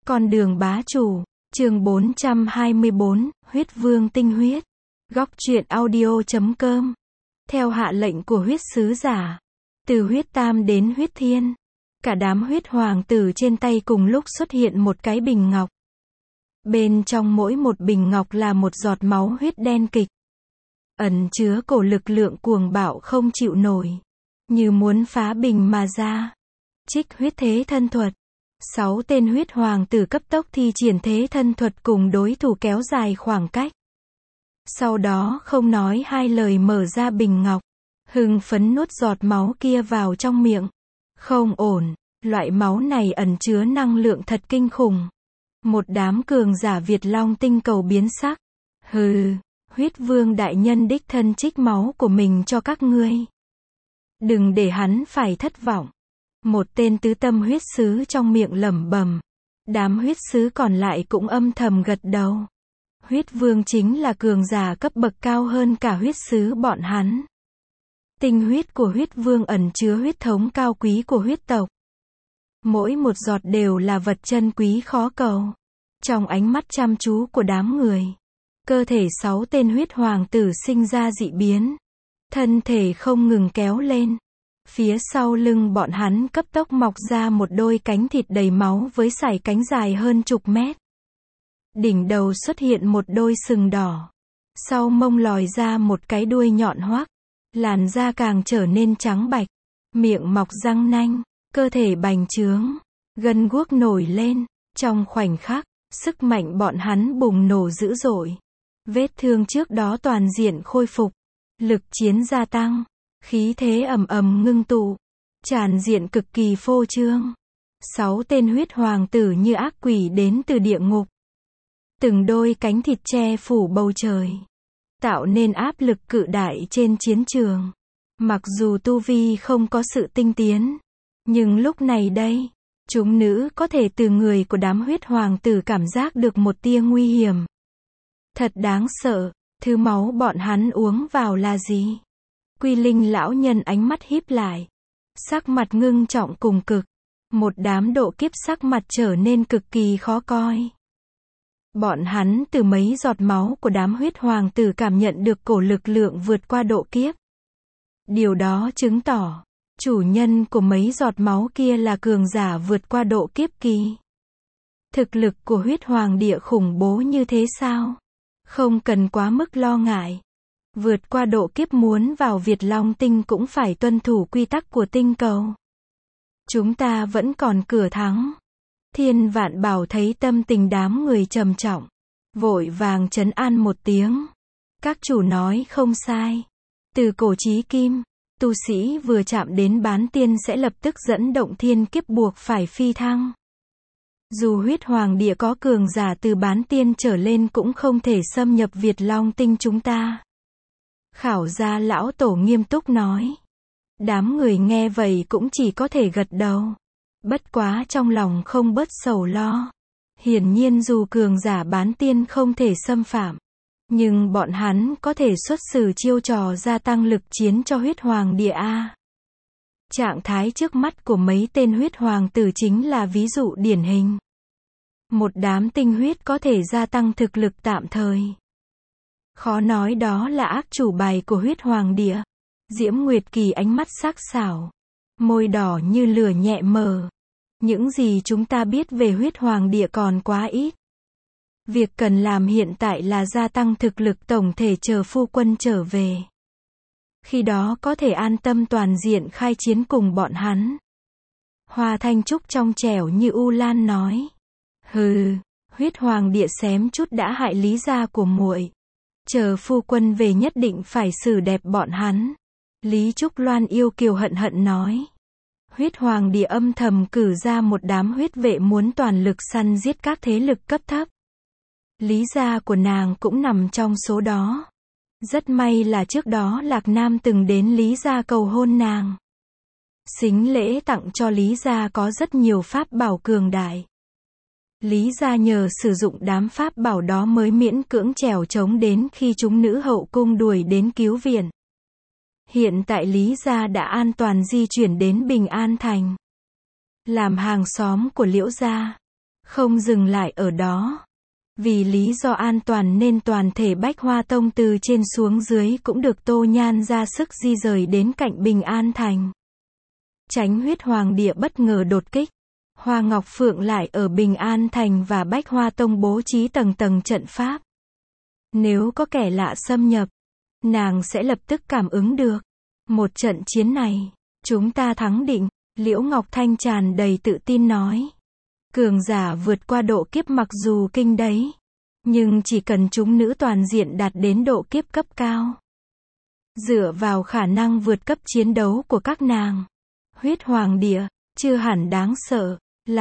Con đường bá chủ, chương 424, huyết vương tinh huyết. Góc truyện audio.com. Theo hạ lệnh của huyết sứ giả, từ huyết tam đến huyết thiên, cả đám huyết hoàng tử trên tay cùng lúc xuất hiện một cái bình ngọc. Bên trong mỗi một bình ngọc là một giọt máu huyết đen kịch, ẩn chứa cổ lực lượng cuồng bạo không chịu nổi, như muốn phá bình mà ra. Trích huyết thế thân thuật. 6 tên huyết hoàng tử cấp tốc thi triển thế thân thuật cùng đối thủ kéo dài khoảng cách. Sau đó không nói hai lời mở ra bình ngọc, hưng phấn nuốt giọt máu kia vào trong miệng. Không ổn, loại máu này ẩn chứa năng lượng thật kinh khủng. Một đám cường giả Việt Long tinh cầu biến sắc. Hừ, huyết vương đại nhân đích thân trích máu của mình cho các ngươi. Đừng để hắn phải thất vọng. Một tên tứ tâm huyết sứ trong miệng lẩm bẩm. Đám huyết sứ còn lại cũng âm thầm gật đầu. Huyết vương chính là cường giả cấp bậc cao hơn cả huyết sứ bọn hắn. Tinh huyết của huyết vương ẩn chứa huyết thống cao quý của huyết tộc. Mỗi một giọt đều là vật chân quý khó cầu. Trong ánh mắt chăm chú của đám người, cơ thể 6 tên huyết hoàng tử sinh ra dị biến. Thân thể không ngừng kéo lên. Phía sau lưng bọn hắn cấp tốc mọc ra một đôi cánh thịt đầy máu với sải cánh dài hơn chục mét. Đỉnh đầu xuất hiện một đôi sừng đỏ. Sau mông lòi ra một cái đuôi nhọn hoắt. Làn da càng trở nên trắng bạch. Miệng mọc răng nanh. Cơ thể bành trướng. Gân guốc nổi lên. Trong khoảnh khắc, sức mạnh bọn hắn bùng nổ dữ dội. Vết thương trước đó toàn diện khôi phục. Lực chiến gia tăng. Khí thế ầm ầm ngưng tụ, tràn diện cực kỳ phô trương. 6 tên huyết hoàng tử như ác quỷ đến từ địa ngục. Từng đôi cánh thịt che phủ bầu trời, tạo nên áp lực cự đại trên chiến trường. Mặc dù tu vi không có sự tinh tiến, nhưng lúc này đây, chúng nữ có thể từ người của đám huyết hoàng tử cảm giác được một tia nguy hiểm. Thật đáng sợ, thứ máu bọn hắn uống vào là gì? Quy Linh lão nhân ánh mắt híp lại, sắc mặt ngưng trọng cùng cực. Một đám độ kiếp sắc mặt trở nên cực kỳ khó coi. Bọn hắn từ mấy giọt máu của đám huyết hoàng tử cảm nhận được cổ lực lượng vượt qua độ kiếp. Điều đó chứng tỏ, chủ nhân của mấy giọt máu kia là cường giả vượt qua độ kiếp kỳ. Thực lực của huyết hoàng địa khủng bố như thế sao? Không cần quá mức lo ngại. Vượt qua độ kiếp muốn vào Việt Long tinh cũng phải tuân thủ quy tắc của tinh cầu. Chúng ta vẫn còn cửa thắng. Thiên Vạn Bảo thấy tâm tình đám người trầm trọng, vội vàng trấn an một tiếng. Các chủ nói không sai. Từ cổ chí kim, tu sĩ vừa chạm đến bán tiên sẽ lập tức dẫn động thiên kiếp buộc phải phi thăng. Dù huyết hoàng địa có cường giả từ bán tiên trở lên cũng không thể xâm nhập Việt Long tinh chúng ta. Khảo gia lão tổ nghiêm túc nói. Đám người nghe vậy cũng chỉ có thể gật đầu. Bất quá trong lòng không bớt sầu lo. Hiển nhiên dù cường giả bán tiên không thể xâm phạm, nhưng bọn hắn có thể xuất xử chiêu trò gia tăng lực chiến cho huyết hoàng địa A. Trạng thái trước mắt của mấy tên huyết hoàng tử chính là ví dụ điển hình. Một đám tinh huyết có thể gia tăng thực lực tạm thời. Khó nói đó là ác chủ bài của huyết hoàng địa. Diễm Nguyệt Kỳ ánh mắt sắc sảo, môi đỏ như lửa nhẹ mờ. Những gì chúng ta biết về huyết hoàng địa còn quá ít. Việc cần làm hiện tại là gia tăng thực lực tổng thể chờ phu quân trở về. Khi đó có thể an tâm toàn diện khai chiến cùng bọn hắn. Hoa Thanh Trúc trong trẻo như u lan nói. Hừ, huyết hoàng địa xém chút đã hại lý gia của muội. Chờ phu quân về nhất định phải xử đẹp bọn hắn. Lý Trúc Loan yêu kiều hận hận nói. Huyết hoàng địa âm thầm cử ra một đám huyết vệ muốn toàn lực săn giết các thế lực cấp thấp. Lý gia của nàng cũng nằm trong số đó. Rất may là trước đó Lạc Nam từng đến Lý gia cầu hôn nàng. Sính lễ tặng cho Lý gia có rất nhiều pháp bảo cường đại. Lý gia nhờ sử dụng đám pháp bảo đó mới miễn cưỡng trèo trống đến khi chúng nữ hậu cung đuổi đến cứu viện. Hiện tại Lý gia đã an toàn di chuyển đến Bình An Thành. Làm hàng xóm của Liễu gia, Không dừng lại ở đó. Vì lý do an toàn nên toàn thể Bách Hoa Tông từ trên xuống dưới cũng được Tô Nhan ra sức di rời đến cạnh Bình An Thành. Tránh Huyết Hoàng Địa bất ngờ đột kích. Hoa Ngọc Phượng lại ở Bình An Thành và Bách Hoa Tông bố trí tầng tầng trận pháp. Nếu có kẻ lạ xâm nhập, nàng sẽ lập tức cảm ứng được. Một trận chiến này, chúng ta thắng định, Liễu Ngọc Thanh tràn đầy tự tin nói. Cường giả vượt qua độ kiếp mặc dù kinh đấy, nhưng chỉ cần chúng nữ toàn diện đạt đến độ kiếp cấp cao. Dựa vào khả năng vượt cấp chiến đấu của các nàng, Huyết Hoàng Địa, chưa hẳn đáng sợ.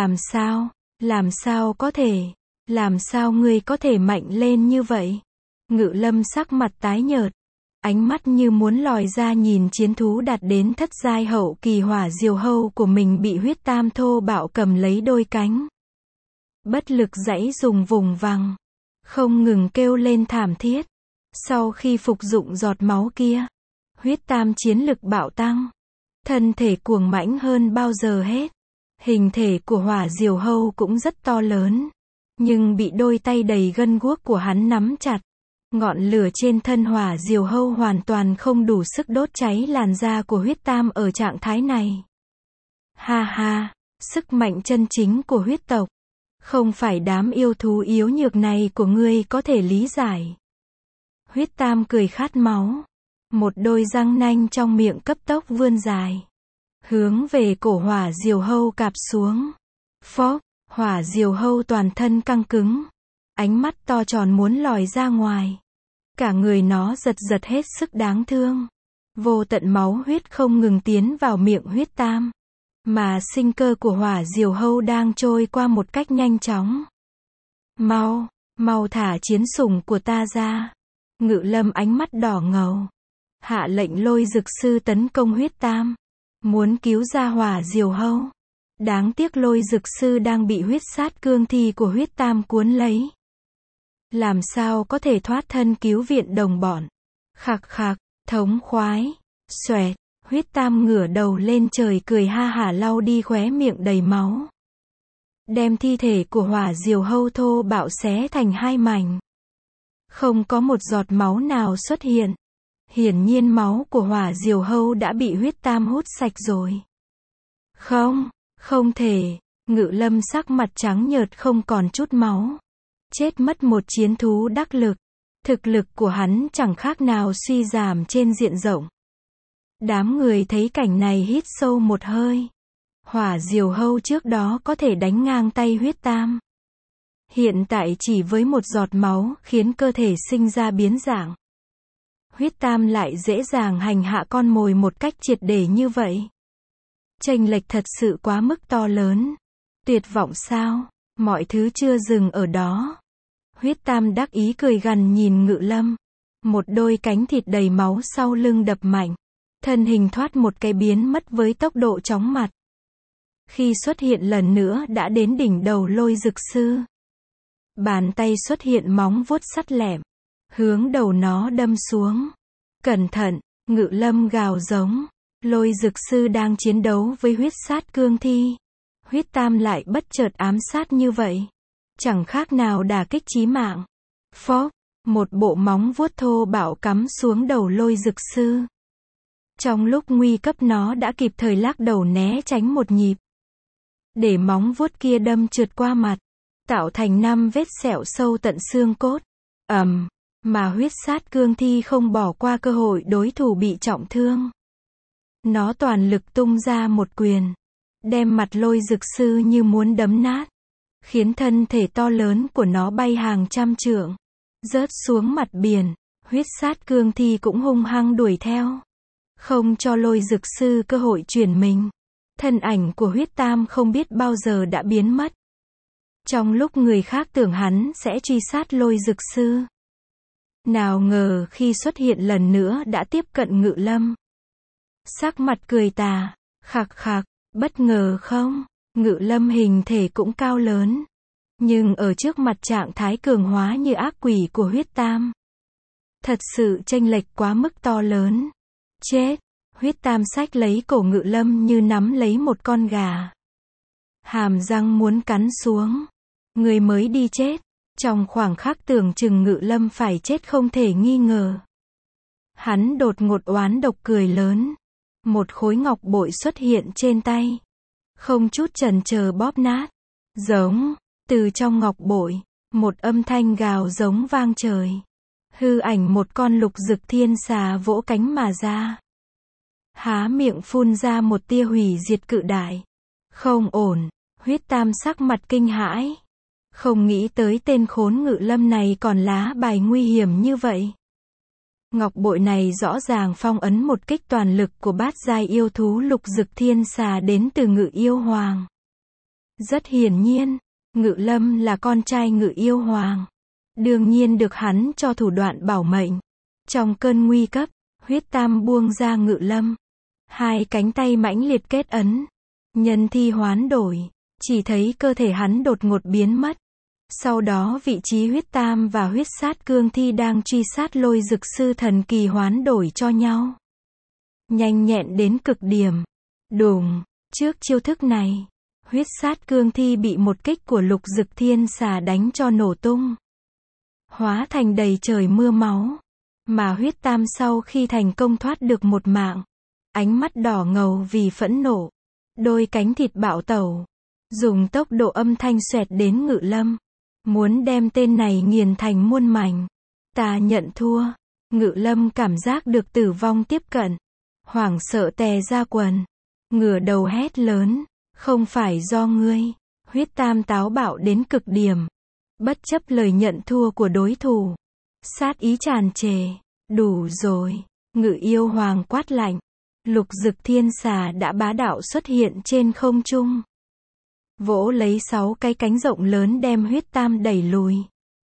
Làm sao có thể, làm sao ngươi có thể mạnh lên như vậy? Ngự Lâm sắc mặt tái nhợt, ánh mắt như muốn lòi ra nhìn chiến thú đạt đến thất giai hậu kỳ Hỏa Diều Hâu của mình bị Huyết Tam thô bạo cầm lấy đôi cánh. Bất lực giãy dùng vùng vằng, không ngừng kêu lên thảm thiết. Sau khi phục dụng giọt máu kia, Huyết Tam chiến lực bạo tăng, thân thể cuồng mãnh hơn bao giờ hết. Hình thể của Hỏa Diều Hâu cũng rất to lớn, nhưng bị đôi tay đầy gân guốc của hắn nắm chặt. Ngọn lửa trên thân Hỏa Diều Hâu hoàn toàn không đủ sức đốt cháy làn da của Huyết Tam ở trạng thái này. Ha ha, sức mạnh chân chính của huyết tộc, không phải đám yêu thú yếu nhược này của ngươi có thể lý giải. Huyết Tam cười khát máu, một đôi răng nanh trong miệng cấp tốc vươn dài, hướng về cổ Hỏa Diều Hâu cạp xuống. Phốc, Hỏa Diều Hâu toàn thân căng cứng, ánh mắt to tròn muốn lòi ra ngoài. Cả người nó giật giật hết sức đáng thương. Vô tận máu huyết không ngừng tiến vào miệng Huyết Tam, mà sinh cơ của Hỏa Diều Hâu đang trôi qua một cách nhanh chóng. Mau thả chiến sủng của ta ra. Ngự Lâm ánh mắt đỏ ngầu, hạ lệnh Lôi Dực Sư tấn công Huyết Tam, muốn cứu ra Hỏa Diều Hâu. Đáng tiếc Lôi Dực Sư đang bị huyết sát cương thi của Huyết Tam cuốn lấy. Làm sao có thể thoát thân cứu viện đồng bọn. Khạc khạc, thống khoái. Xoẹt, Huyết Tam ngửa đầu lên trời cười ha hả lau đi khóe miệng đầy máu. Đem thi thể của Hỏa Diều Hâu thô bạo xé thành hai mảnh. Không có một giọt máu nào xuất hiện. Hiển nhiên máu của Hỏa Diều Hâu đã bị Huyết Tam hút sạch rồi. Không thể. Ngự Lâm sắc mặt trắng nhợt không còn chút máu. Chết mất một chiến thú đắc lực. Thực lực của hắn chẳng khác nào suy giảm trên diện rộng. Đám người thấy cảnh này hít sâu một hơi. Hỏa Diều Hâu trước đó có thể đánh ngang tay Huyết Tam. Hiện tại chỉ với một giọt máu khiến cơ thể sinh ra biến dạng. Huyết Tam lại dễ dàng hành hạ con mồi một cách triệt để như vậy. Chênh lệch thật sự quá mức to lớn. Tuyệt vọng sao? Mọi thứ chưa dừng ở đó. Huyết Tam đắc ý cười gằn nhìn Ngự Lâm. Một đôi cánh thịt đầy máu sau lưng đập mạnh. Thân hình thoát một cái biến mất với tốc độ chóng mặt. Khi xuất hiện lần nữa đã đến đỉnh đầu Lôi Dực Sư. Bàn tay xuất hiện móng vuốt sắt lẹm, hướng đầu nó đâm xuống. Cẩn thận, Ngự Lâm gào giống. Lôi Dực Sư đang chiến đấu với huyết sát cương thi. Huyết Tam lại bất chợt ám sát như vậy. Chẳng khác nào đả kích chí mạng. Phốc, một bộ móng vuốt thô bạo cắm xuống đầu Lôi Dực Sư. Trong lúc nguy cấp nó đã kịp thời lắc đầu né tránh một nhịp. Để móng vuốt kia đâm trượt qua mặt, tạo thành 5 vết sẹo sâu tận xương cốt. Mà huyết sát cương thi không bỏ qua cơ hội đối thủ bị trọng thương. Nó toàn lực tung ra một quyền, đem mặt Lôi Dực Sư như muốn đấm nát, khiến thân thể to lớn của nó bay hàng trăm trượng, rớt xuống mặt biển. Huyết sát cương thi cũng hung hăng đuổi theo, không cho Lôi Dực Sư cơ hội chuyển mình. Thân ảnh của Huyết Tam không biết bao giờ đã biến mất. Trong lúc người khác tưởng hắn sẽ truy sát Lôi Dực Sư, nào ngờ khi xuất hiện lần nữa đã tiếp cận Ngự Lâm. Sắc mặt cười tà, khạc khạc, bất ngờ không? Ngự Lâm hình thể cũng cao lớn, nhưng ở trước mặt trạng thái cường hóa như ác quỷ của Huyết Tam, thật sự chênh lệch quá mức to lớn. Chết! Huyết Tam xách lấy cổ Ngự Lâm như nắm lấy một con gà. Hàm răng muốn cắn xuống. Người mới đi chết. Trong khoảng khắc tưởng chừng Ngự Lâm phải chết không thể nghi ngờ. Hắn đột ngột oán độc cười lớn. Một khối ngọc bội xuất hiện trên tay. Không chút chần chờ bóp nát. Giống. Từ trong ngọc bội, một âm thanh gào giống vang trời. Hư ảnh một con lục dực thiên xà vỗ cánh mà ra. Há miệng phun ra một tia hủy diệt cự đại. Không ổn. Huyết Tam sắc mặt kinh hãi. Không nghĩ tới tên khốn Ngự Lâm này còn lá bài nguy hiểm như vậy. Ngọc bội này rõ ràng phong ấn một kích toàn lực của bát giai yêu thú lục dực thiên xà đến từ Ngự Yêu Hoàng. Rất hiển nhiên, Ngự Lâm là con trai Ngự Yêu Hoàng. Đương nhiên được hắn cho thủ đoạn bảo mệnh. Trong cơn nguy cấp, Huyết Tam buông ra Ngự Lâm. Hai cánh tay mãnh liệt kết ấn. Nhân thi hoán đổi. Chỉ thấy cơ thể hắn đột ngột biến mất. Sau đó vị trí Huyết Tam và Huyết Sát Cương Thi đang truy sát Lôi Dực Sư thần kỳ hoán đổi cho nhau. Nhanh nhẹn đến cực điểm. Đùng, trước chiêu thức này, Huyết Sát Cương Thi bị một kích của lục dực thiên xà đánh cho nổ tung. Hóa thành đầy trời mưa máu. Mà Huyết Tam sau khi thành công thoát được một mạng, ánh mắt đỏ ngầu vì phẫn nộ. Đôi cánh thịt bạo tẩu. Dùng tốc độ âm thanh xoẹt đến Ngự Lâm. Muốn đem tên này nghiền thành muôn mảnh. Ta nhận thua. Ngự Lâm cảm giác được tử vong tiếp cận. Hoảng sợ tè ra quần. Ngửa đầu hét lớn. Không phải do ngươi. Huyết Tam táo bạo đến cực điểm. Bất chấp lời nhận thua của đối thủ. Sát ý tràn trề. Đủ rồi. Ngự Yêu Hoàng quát lạnh. Lục dực thiên xà đã bá đạo xuất hiện trên không trung. Vỗ lấy 6 cái cánh rộng lớn đem Huyết Tam đẩy lùi.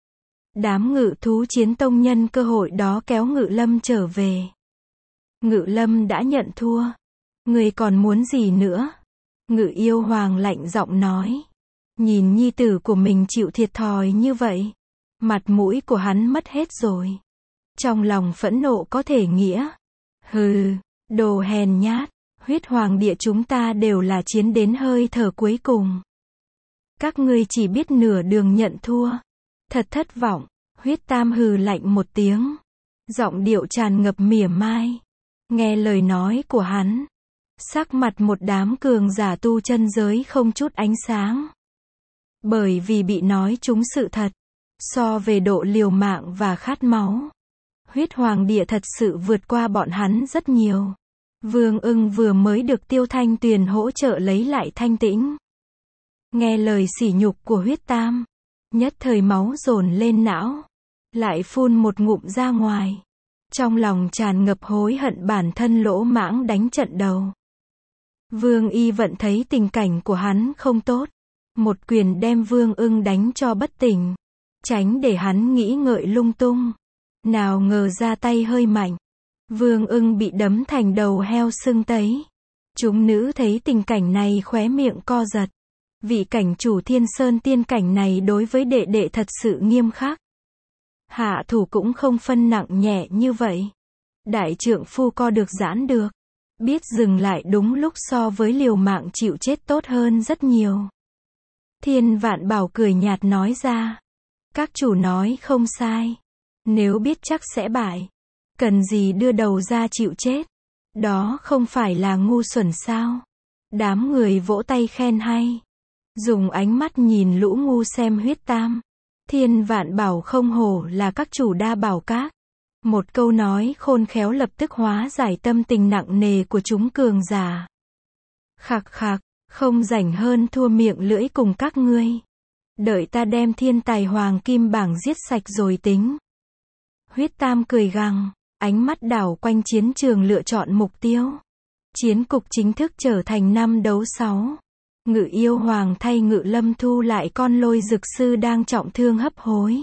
Đám Ngự thú chiến tông nhân cơ hội đó kéo Ngự Lâm trở về. Ngự Lâm đã nhận thua. Người còn muốn gì nữa? Ngự Yêu Hoàng lạnh giọng nói. Nhìn nhi tử của mình chịu thiệt thòi như vậy. Mặt mũi của hắn mất hết rồi. Trong lòng phẫn nộ có thể nghĩa. Hừ, đồ hèn nhát. Huyết Hoàng địa chúng ta đều là chiến đến hơi thở cuối cùng. Các ngươi chỉ biết nửa đường nhận thua. Thật thất vọng. Huyết Tam hừ lạnh một tiếng. Giọng điệu tràn ngập mỉa mai. Nghe lời nói của hắn. Sắc mặt một đám cường giả tu chân giới không chút ánh sáng. Bởi vì bị nói trúng sự thật. So về độ liều mạng và khát máu. Huyết Hoàng địa thật sự vượt qua bọn hắn rất nhiều. Vương Ưng vừa mới được Tiêu Thanh Tuyền hỗ trợ lấy lại thanh tĩnh. Nghe lời sỉ nhục của Huyết Tam. Nhất thời máu dồn lên não. Lại phun một ngụm ra ngoài. Trong lòng tràn ngập hối hận bản thân lỗ mãng đánh trận đầu. Vương Y Vận thấy tình cảnh của hắn không tốt. Một quyền đem Vương Ưng đánh cho bất tỉnh. Tránh để hắn nghĩ ngợi lung tung. Nào ngờ ra tay hơi mạnh. Vương Ưng bị đấm thành đầu heo sưng tấy. Chúng nữ thấy tình cảnh này khóe miệng co giật. Vị cảnh chủ Thiên Sơn tiên cảnh này đối với đệ đệ thật sự nghiêm khắc. Hạ thủ cũng không phân nặng nhẹ như vậy. Đại trượng phu co được giãn được. Biết dừng lại đúng lúc so với liều mạng chịu chết tốt hơn rất nhiều. Thiên Vạn Bảo cười nhạt nói ra. Các chủ nói không sai. Nếu biết chắc sẽ bại. Cần gì đưa đầu ra chịu chết. Đó không phải là ngu xuẩn sao. Đám người vỗ tay khen hay. Dùng ánh mắt nhìn lũ ngu xem Huyết Tam. Thiên Vạn Bảo không hổ là các chủ đa bảo các. Một câu nói khôn khéo lập tức hóa giải tâm tình nặng nề của chúng cường giả. Khạc khạc, không rảnh hơn thua miệng lưỡi cùng các ngươi. Đợi ta đem thiên tài hoàng kim bảng giết sạch rồi tính. Huyết Tam cười gằn, ánh mắt đảo quanh chiến trường lựa chọn mục tiêu. Chiến cục chính thức trở thành 5 đấu 6. Ngự Yêu Hoàng thay Ngự Lâm thu lại con Lôi Dực Sư đang trọng thương hấp hối.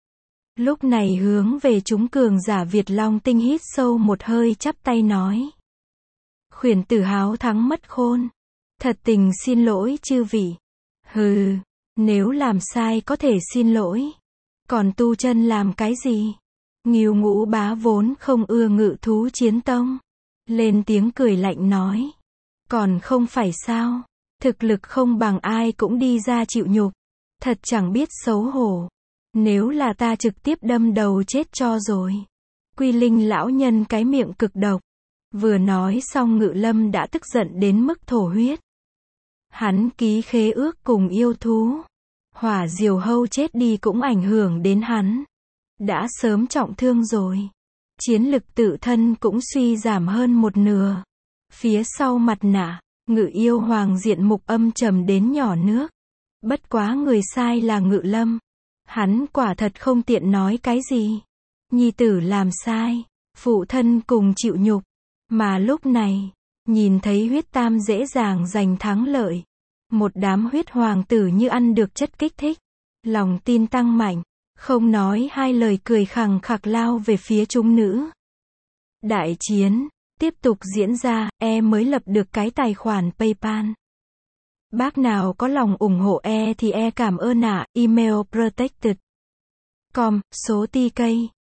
Lúc này hướng về chúng cường giả Việt Long Tinh hít sâu một hơi chắp tay nói. Khuyển tử háo thắng mất khôn. Thật tình xin lỗi chư vị. Hừ, nếu làm sai có thể xin lỗi. Còn tu chân làm cái gì? Ngưu Ngũ Bá vốn không ưa Ngự thú chiến tông. Lên tiếng cười lạnh nói. Còn không phải sao? Thực lực không bằng ai cũng đi ra chịu nhục. Thật chẳng biết xấu hổ. Nếu là ta trực tiếp đâm đầu chết cho rồi. Quy Linh lão nhân cái miệng cực độc. Vừa nói xong Ngự Lâm đã tức giận đến mức thổ huyết. Hắn ký khế ước cùng yêu thú. Hỏa diều hâu chết đi cũng ảnh hưởng đến hắn. Đã sớm trọng thương rồi. Chiến lực tự thân cũng suy giảm hơn một nửa. Phía sau mặt nạ, Ngự yêu hoàng diện mục âm trầm đến nhỏ nước. Bất quá người sai là Ngự Lâm. Hắn quả thật không tiện nói cái gì. Nhi tử làm sai, phụ thân cùng chịu nhục. Mà lúc này, nhìn thấy huyết tam dễ dàng giành thắng lợi. Một đám huyết hoàng tử như ăn được chất kích thích. Lòng tin tăng mạnh, không nói hai lời cười khằng khặc lao về phía chúng nữ. Đại chiến tiếp tục diễn ra, mới lập được cái tài khoản PayPal. Bác nào có lòng ủng hộ thì cảm ơn ạ. Email protected.com, số TK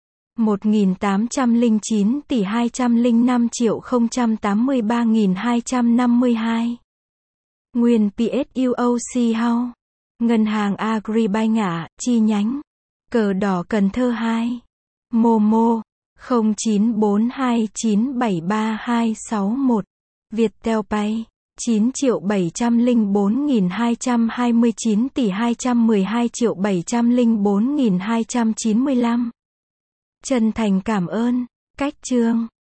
1809 tỷ 205.083.252. Nguyên PSUOC House. Ngân hàng Agribank chi nhánh. Cờ đỏ Cần Thơ 2. Momo 0942973261. Viettel Pay 9.704.229 tỷ 212.704.295. Chân thành cảm ơn. Cách chương